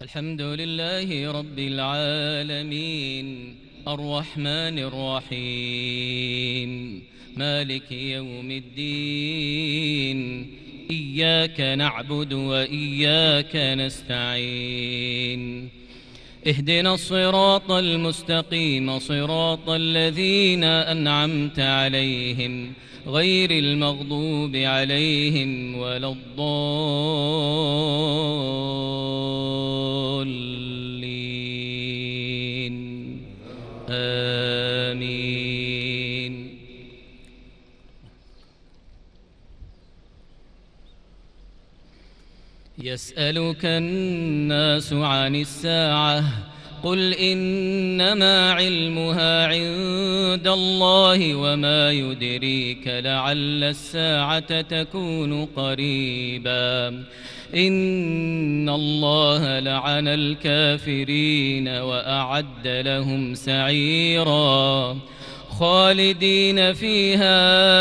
الحمد لله رب العالمين الرحمن الرحيم مالك يوم الدين إياك نعبد وإياك نستعين اهدنا الصراط المستقيم صراط الذين أنعمت عليهم غير المغضوب عليهم ولا الضالين آمين. يسألك الناس عن الساعة قل إنما علمها عند الله وما يدريك لعل الساعة تكون قريبا إن الله لعن الكافرين وأعد لهم سعيرا خالدين فيها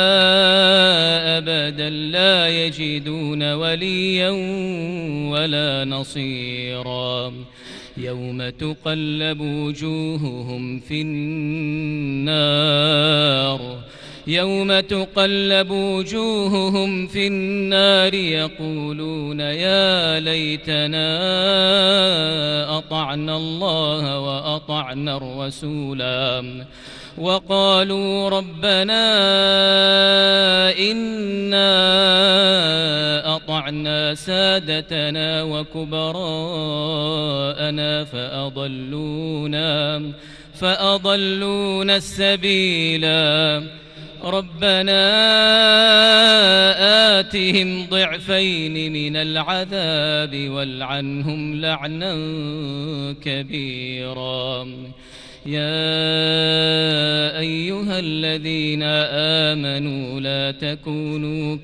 أبدا لا يجدون وليا ولا نصيرا يوم تقلب وجوههم في النار يقولون يا ليتنا أطعنا الله وأطعنا الرسولا وقالوا ربنا إنا أطعنا سادتنا وكبراءنا فأضلونا السبيلا ربنا آتهم ضعفين من العذاب والعنهم لعنا كبيرا يا أيها الذين آمنوا لا تكونوا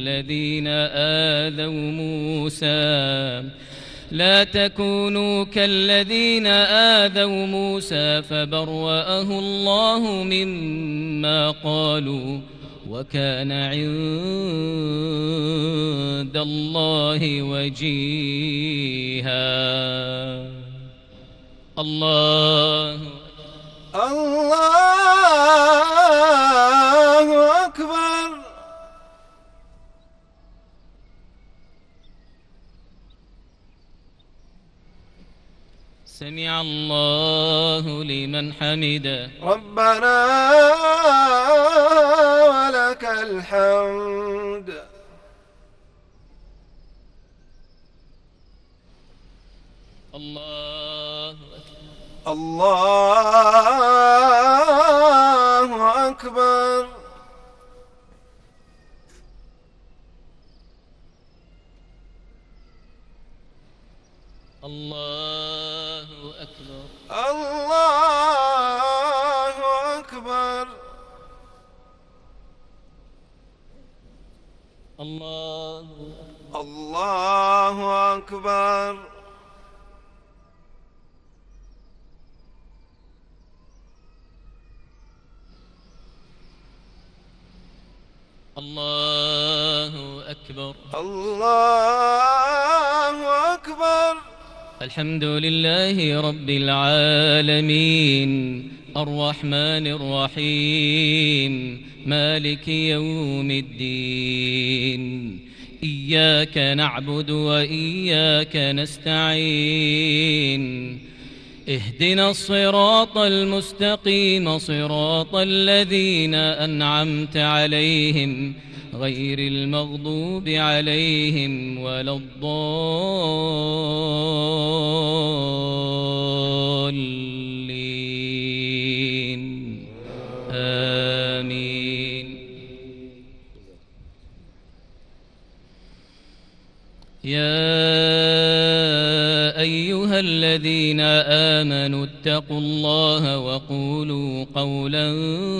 كالذين آذوا موسى فبرأه الله مما قالوا وكان عند الله وجيها. الله أكبر. سمع الله لمن حمده ربنا ولك الحمد. الله أكبر. الله أكبر. الله أكبر. الله أكبر. الله أكبر. الله أكبر. الحمد لله رب العالمين الرحمن الرحيم مالك يوم الدين إياك نعبد وإياك نستعين اهدنا الصراط المستقيم صراط الذين أنعمت عليهم غير المغضوب عليهم ولا الضالين آمين. يا أيها الذين آمنوا اتقوا الله وقولوا قولا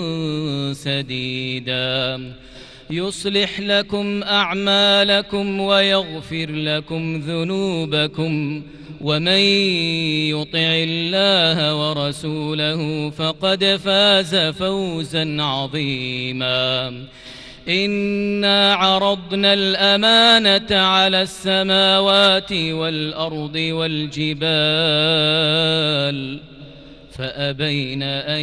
سديدا يصلح لكم أعمالكم ويغفر لكم ذنوبكم ومن يطع الله ورسوله فقد فاز فوزا عظيما إنا عرضنا الأمانة على السماوات والأرض والجبال فأبين أن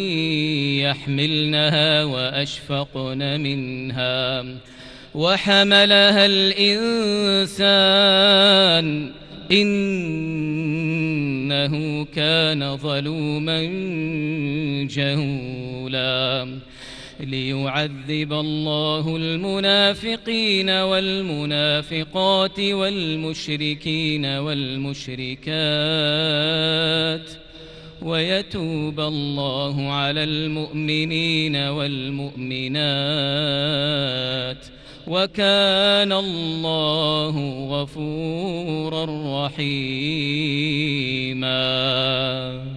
يحملنها وأشفقن منها وحملها الإنسان إنه كان ظلوما جهولا ليعذب الله المنافقين والمنافقات والمشركين والمشركات ويتوب الله على المؤمنين والمؤمنات وكان الله غفورا رحيما.